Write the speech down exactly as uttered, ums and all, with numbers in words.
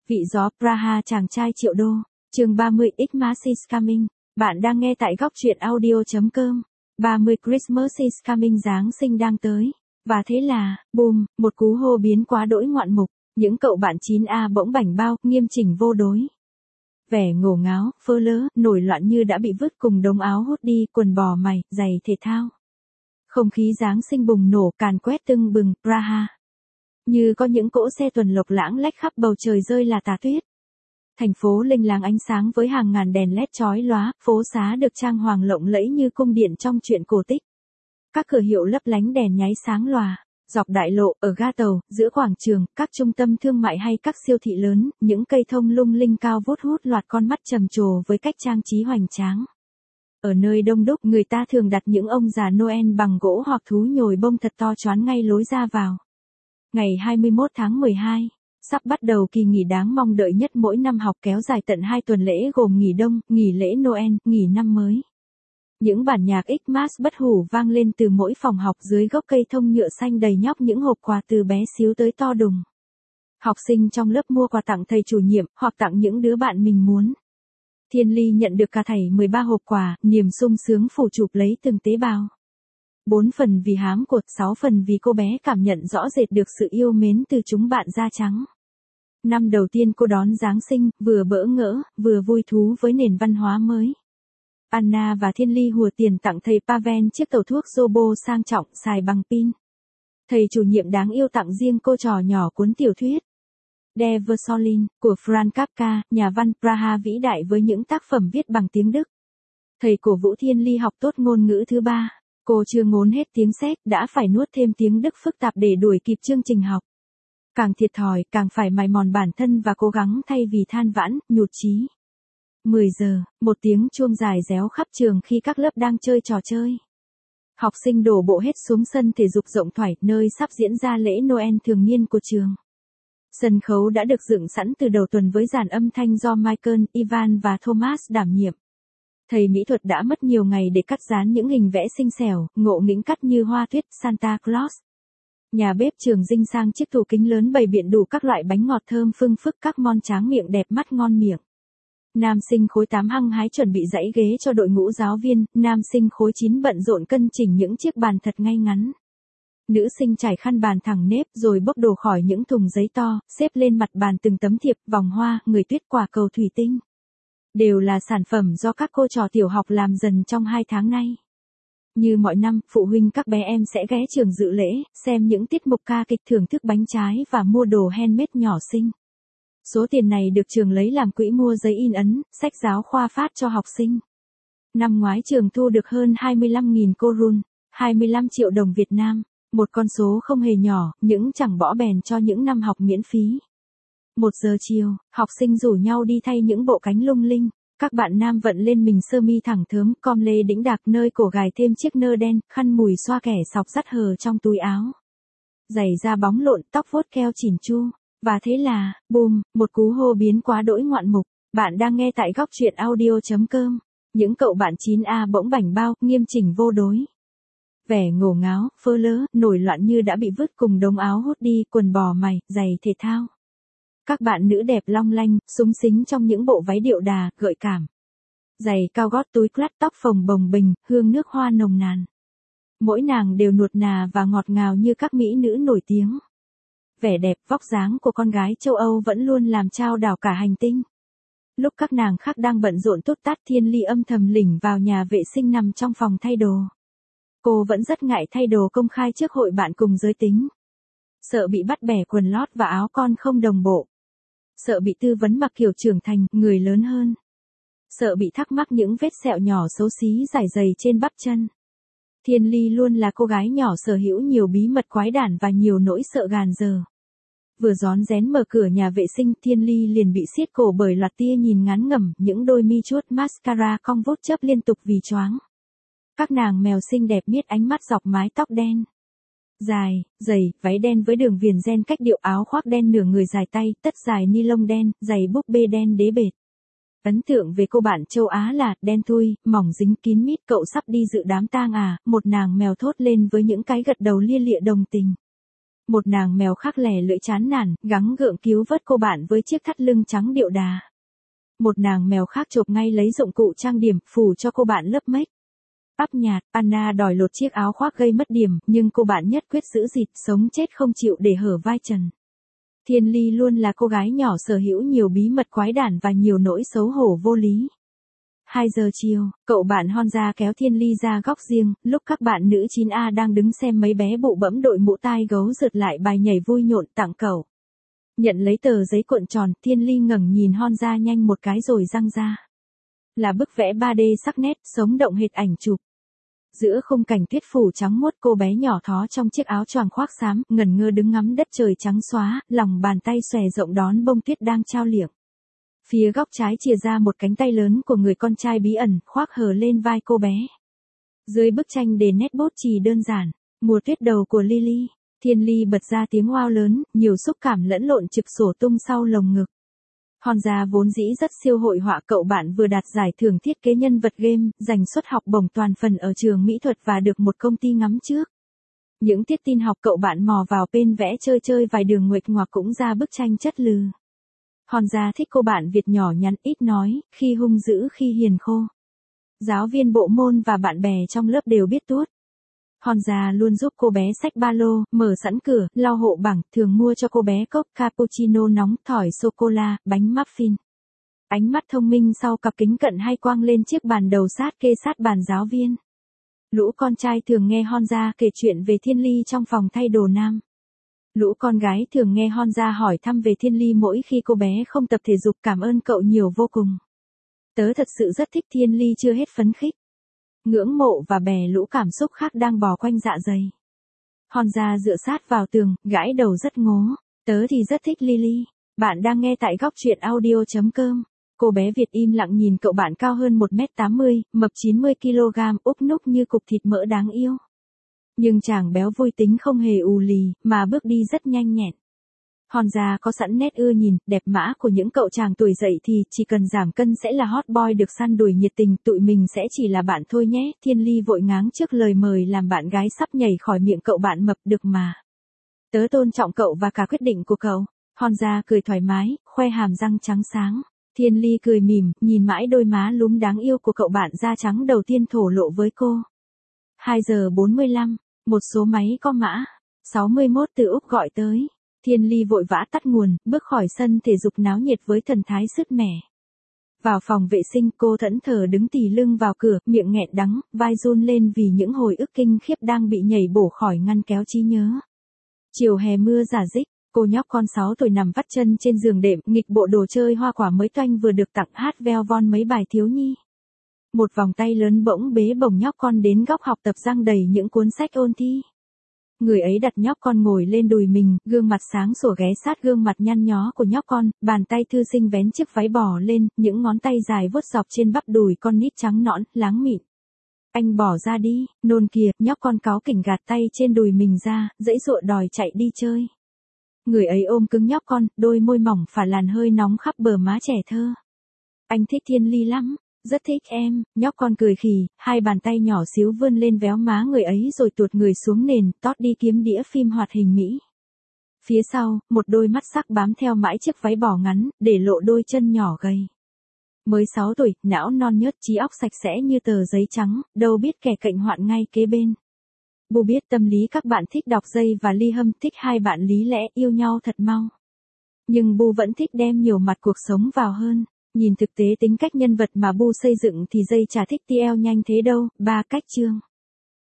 Vị gió Praha chàng trai triệu đô, chương ba mươi Xmas is coming. Bạn đang nghe tại góc truyện audio.com. ba mươi Christmas is coming, Giáng sinh đang tới. Và thế là, boom, một cú hô biến quá đỗi ngoạn mục. Những cậu bạn chín A bỗng bảnh bao, nghiêm chỉnh vô đối. Vẻ ngổ ngáo, phơ lớ, nổi loạn như đã bị vứt cùng đống áo hốt đi, quần bò mày, giày thể thao. Không khí Giáng sinh bùng nổ, càn quét tưng bừng, Praha. Như có những cỗ xe tuần lộc lãng lách khắp bầu trời rơi là tà tuyết. Thành phố lênh láng ánh sáng với hàng ngàn đèn led chói lóa, phố xá được trang hoàng lộng lẫy như cung điện trong truyện cổ tích. Các cửa hiệu lấp lánh đèn nháy sáng lòa, dọc đại lộ, ở ga tàu, giữa quảng trường, các trung tâm thương mại hay các siêu thị lớn, những cây thông lung linh cao vút hút loạt con mắt trầm trồ với cách trang trí hoành tráng. Ở nơi đông đúc, người ta thường đặt những ông già Noel bằng gỗ hoặc thú nhồi bông thật to choán ngay lối ra vào. Ngày hai mươi mốt tháng mười hai, sắp bắt đầu kỳ nghỉ đáng mong đợi nhất mỗi năm học, kéo dài tận hai tuần lễ gồm nghỉ đông, nghỉ lễ Noel, nghỉ năm mới. Những bản nhạc Xmas bất hủ vang lên từ mỗi phòng học dưới gốc cây thông nhựa xanh đầy nhóc những hộp quà từ bé xíu tới to đùng. Học sinh trong lớp mua quà tặng thầy chủ nhiệm, hoặc tặng những đứa bạn mình muốn. Thiên Ly nhận được cả thảy mười ba hộp quà, niềm sung sướng phủ chụp lấy từng tế bào. Bốn phần vì hám cột, sáu phần vì cô bé cảm nhận rõ rệt được sự yêu mến từ chúng bạn da trắng. Năm đầu tiên cô đón Giáng sinh, vừa bỡ ngỡ, vừa vui thú với nền văn hóa mới. Anna và Thiên Ly hùa tiền tặng thầy Pavel chiếc tàu thuốc Zobo sang trọng xài bằng pin. Thầy chủ nhiệm đáng yêu tặng riêng cô trò nhỏ cuốn tiểu thuyết Der Versolin của Franz Kafka, nhà văn Praha vĩ đại với những tác phẩm viết bằng tiếng Đức. Thầy cổ vũ Thiên Ly học tốt ngôn ngữ thứ ba. Cô chưa ngốn hết tiếng Séc, đã phải nuốt thêm tiếng Đức phức tạp để đuổi kịp chương trình học. Càng thiệt thòi, càng phải mài mòn bản thân và cố gắng thay vì than vãn, nhụt chí. mười giờ, một tiếng chuông dài réo khắp trường khi các lớp đang chơi trò chơi. Học sinh đổ bộ hết xuống sân thể dục rộng thoải, nơi sắp diễn ra lễ Noel thường niên của trường. Sân khấu đã được dựng sẵn từ đầu tuần với dàn âm thanh do Michael, Ivan và Thomas đảm nhiệm. Thầy mỹ thuật đã mất nhiều ngày để cắt dán những hình vẽ xinh xẻo, ngộ nghĩnh cắt như hoa tuyết, Santa Claus. Nhà bếp trường dinh sang chiếc tủ kính lớn bày biện đủ các loại bánh ngọt thơm phưng phức, các món tráng miệng đẹp mắt ngon miệng. Nam sinh khối tám hăng hái chuẩn bị dãy ghế cho đội ngũ giáo viên, nam sinh khối chín bận rộn cân chỉnh những chiếc bàn thật ngay ngắn. Nữ sinh trải khăn bàn thẳng nếp rồi bốc đồ khỏi những thùng giấy to, xếp lên mặt bàn từng tấm thiệp, vòng hoa, người tuyết, quả cầu thủy tinh. Đều là sản phẩm do các cô trò tiểu học làm dần trong hai tháng nay. Như mọi năm, phụ huynh các bé em sẽ ghé trường dự lễ, xem những tiết mục ca kịch, thưởng thức bánh trái và mua đồ handmade nhỏ xinh. Số tiền này được trường lấy làm quỹ mua giấy in ấn, sách giáo khoa phát cho học sinh. Năm ngoái trường thu được hơn hai mươi lăm nghìn korun, hai mươi lăm triệu đồng Việt Nam, một con số không hề nhỏ, những chẳng bỏ bèn cho những năm học miễn phí. Một giờ chiều, học sinh rủ nhau đi thay những bộ cánh lung linh. Các bạn nam vận lên mình sơ mi thẳng thớm, com lê đĩnh đạc, nơi cổ gài thêm chiếc nơ đen, khăn mùi xoa kẻ sọc dắt hờ trong túi áo. Giày da bóng lộn, tóc vuốt keo chỉn chu. Và thế là, boom, một cú hô biến quá đỗi ngoạn mục. Bạn đang nghe tại góc truyện audio.com. Những cậu bạn chín A bỗng bảnh bao, nghiêm chỉnh vô đối. Vẻ ngổ ngáo, phơ lớ, nổi loạn như đã bị vứt cùng đống áo hốt đi, quần bò mày, giày thể thao. Các bạn nữ đẹp long lanh, súng xính trong những bộ váy điệu đà, gợi cảm. Giày cao gót, túi clutch, tóc phồng bồng bềnh, hương nước hoa nồng nàn. Mỗi nàng đều nuột nà và ngọt ngào như các mỹ nữ nổi tiếng. Vẻ đẹp, vóc dáng của con gái châu Âu vẫn luôn làm chao đảo cả hành tinh. Lúc các nàng khác đang bận rộn tút tát, Thiên Ly âm thầm lỉnh vào nhà vệ sinh nằm trong phòng thay đồ. Cô vẫn rất ngại thay đồ công khai trước hội bạn cùng giới tính. Sợ bị bắt bẻ quần lót và áo con không đồng bộ. Sợ bị tư vấn mặc kiểu trưởng thành, người lớn hơn. Sợ bị thắc mắc những vết sẹo nhỏ xấu xí dài dày trên bắp chân. Thiên Ly luôn là cô gái nhỏ sở hữu nhiều bí mật quái đản và nhiều nỗi sợ gàn giờ. Vừa rón rén mở cửa nhà vệ sinh, Thiên Ly liền bị siết cổ bởi loạt tia nhìn ngán ngẩm, những đôi mi chuốt mascara cong vút chớp liên tục vì choáng. Các nàng mèo xinh đẹp miết ánh mắt dọc mái tóc đen dài, dày, váy đen với đường viền ren cách điệu, áo khoác đen nửa người dài tay, tất dài ni lông đen, giày búp bê đen đế bệt. Ấn tượng về cô bạn châu Á là đen thui, mỏng dính kín mít. Cậu sắp đi dự đám tang à? Một nàng mèo thốt lên với những cái gật đầu lia lịa đồng tình. Một nàng mèo khác lẻ lưỡi chán nản, gắng gượng cứu vớt cô bạn với chiếc thắt lưng trắng điệu đà. Một nàng mèo khác chộp ngay lấy dụng cụ trang điểm, phủ cho cô bạn lớp make up nhạt. Anna đòi lột chiếc áo khoác gây mất điểm, nhưng cô bạn nhất quyết giữ dịt, sống chết không chịu để hở vai trần. Thiên Ly luôn là cô gái nhỏ sở hữu nhiều bí mật quái đản và nhiều nỗi xấu hổ vô lý. hai giờ chiều, cậu bạn Honza kéo Thiên Ly ra góc riêng, lúc các bạn nữ chín A đang đứng xem mấy bé bụ bẫm đội mũ tai gấu rượt lại bài nhảy vui nhộn tặng cậu. Nhận lấy tờ giấy cuộn tròn, Thiên Ly ngẩng nhìn Honza nhanh một cái rồi giăng ra. Là bức vẽ ba D sắc nét, sống động hệt ảnh chụp. Giữa khung cảnh tuyết phủ trắng muốt, cô bé nhỏ thó trong chiếc áo choàng khoác xám, ngẩn ngơ đứng ngắm đất trời trắng xóa, lòng bàn tay xòe rộng đón bông tuyết đang trao liệng. Phía góc trái chìa ra một cánh tay lớn của người con trai bí ẩn, khoác hờ lên vai cô bé. Dưới bức tranh đề nét bút chì đơn giản, mùa tuyết đầu của Lily. Thiên Ly bật ra tiếng wow lớn, nhiều xúc cảm lẫn lộn trực sổ tung sau lồng ngực. Honza vốn dĩ rất siêu hội họa, cậu bạn vừa đạt giải thưởng thiết kế nhân vật game, giành suất học bổng toàn phần ở trường mỹ thuật và được một công ty ngắm trước. Những tiết tin học cậu bạn mò vào pen vẽ chơi chơi vài đường nguệch ngoạc cũng ra bức tranh chất lừ. Honza thích cô bạn Việt nhỏ nhắn ít nói, khi hung dữ khi hiền khô. Giáo viên bộ môn và bạn bè trong lớp đều biết tuốt. Honza luôn giúp cô bé xách ba lô, mở sẵn cửa, lau hộ bảng, thường mua cho cô bé cốc cappuccino nóng, thỏi sô-cô-la, bánh muffin. Ánh mắt thông minh sau cặp kính cận hay quang lên chiếc bàn đầu sát kê sát bàn giáo viên. Lũ con trai thường nghe Honza kể chuyện về Thiên Ly trong phòng thay đồ nam. Lũ con gái thường nghe Honza hỏi thăm về Thiên Ly mỗi khi cô bé không tập thể dục, cảm ơn cậu nhiều vô cùng. Tớ thật sự rất thích Thiên Ly chưa hết phấn khích. Ngưỡng mộ và bè lũ cảm xúc khác đang bò quanh dạ dày. Honza dựa sát vào tường, gãi đầu rất ngố. Tớ thì rất thích Lily. Bạn đang nghe tại góc truyện audio chấm com. Cô bé Việt im lặng nhìn cậu bạn cao hơn một mét tám mươi, mập chín mươi ki lô gam, úp núc như cục thịt mỡ đáng yêu. Nhưng chàng béo vui tính không hề ù lì, mà bước đi rất nhanh nhẹn. Honza có sẵn nét ưa nhìn, đẹp mã của những cậu chàng tuổi dậy thì chỉ cần giảm cân sẽ là hot boy được săn đuổi nhiệt tình, tụi mình sẽ chỉ là bạn thôi nhé. Thiên Ly vội ngáng trước lời mời làm bạn gái sắp nhảy khỏi miệng cậu bạn mập, được mà. Tớ tôn trọng cậu và cả quyết định của cậu. Honza cười thoải mái, khoe hàm răng trắng sáng. Thiên Ly cười mỉm, nhìn mãi đôi má lúm đáng yêu của cậu bạn da trắng đầu tiên thổ lộ với cô. hai giờ bốn mươi lăm, một số máy có mã sáu mươi mốt từ Úc gọi tới. Thiên Ly vội vã tắt nguồn, bước khỏi sân thể dục náo nhiệt với thần thái sứt mẻ. Vào phòng vệ sinh, cô thẫn thờ đứng tì lưng vào cửa, miệng nghẹn đắng, vai run lên vì những hồi ức kinh khiếp đang bị nhảy bổ khỏi ngăn kéo trí nhớ. Chiều hè mưa rả rích, cô nhóc con sáu tuổi nằm vắt chân trên giường đệm, nghịch bộ đồ chơi hoa quả mới toanh vừa được tặng, hát veo von mấy bài thiếu nhi. Một vòng tay lớn bỗng bế bổng nhóc con đến góc học tập giăng đầy những cuốn sách ôn thi. Người ấy đặt nhóc con ngồi lên đùi mình, gương mặt sáng sủa ghé sát gương mặt nhăn nhó của nhóc con, bàn tay thư sinh vén chiếc váy bò lên, những ngón tay dài vuốt dọc trên bắp đùi con nít trắng nõn, láng mịn. Anh bỏ ra đi, nôn kìa, nhóc con cáu kỉnh gạt tay trên đùi mình ra, dãy dụa đòi chạy đi chơi. Người ấy ôm cứng nhóc con, đôi môi mỏng phả làn hơi nóng khắp bờ má trẻ thơ. Anh thích Thiên Ly lắm. Rất thích em, nhóc con cười khì, hai bàn tay nhỏ xíu vươn lên véo má người ấy rồi tuột người xuống nền, tót đi kiếm đĩa phim hoạt hình Mỹ. Phía sau, một đôi mắt sắc bám theo mãi chiếc váy bò ngắn, để lộ đôi chân nhỏ gầy. Mới sáu tuổi, não non nhớt, trí óc sạch sẽ như tờ giấy trắng, đâu biết kẻ cạnh hoạn ngay kế bên. Bu biết tâm lý các bạn thích đọc dây và ly hâm, thích hai bạn lý lẽ, yêu nhau thật mau. Nhưng Bu vẫn thích đem nhiều mặt cuộc sống vào hơn. Nhìn thực tế tính cách nhân vật mà Bu xây dựng thì dây chả thích tê lờ nhanh thế đâu. Ba cách chương.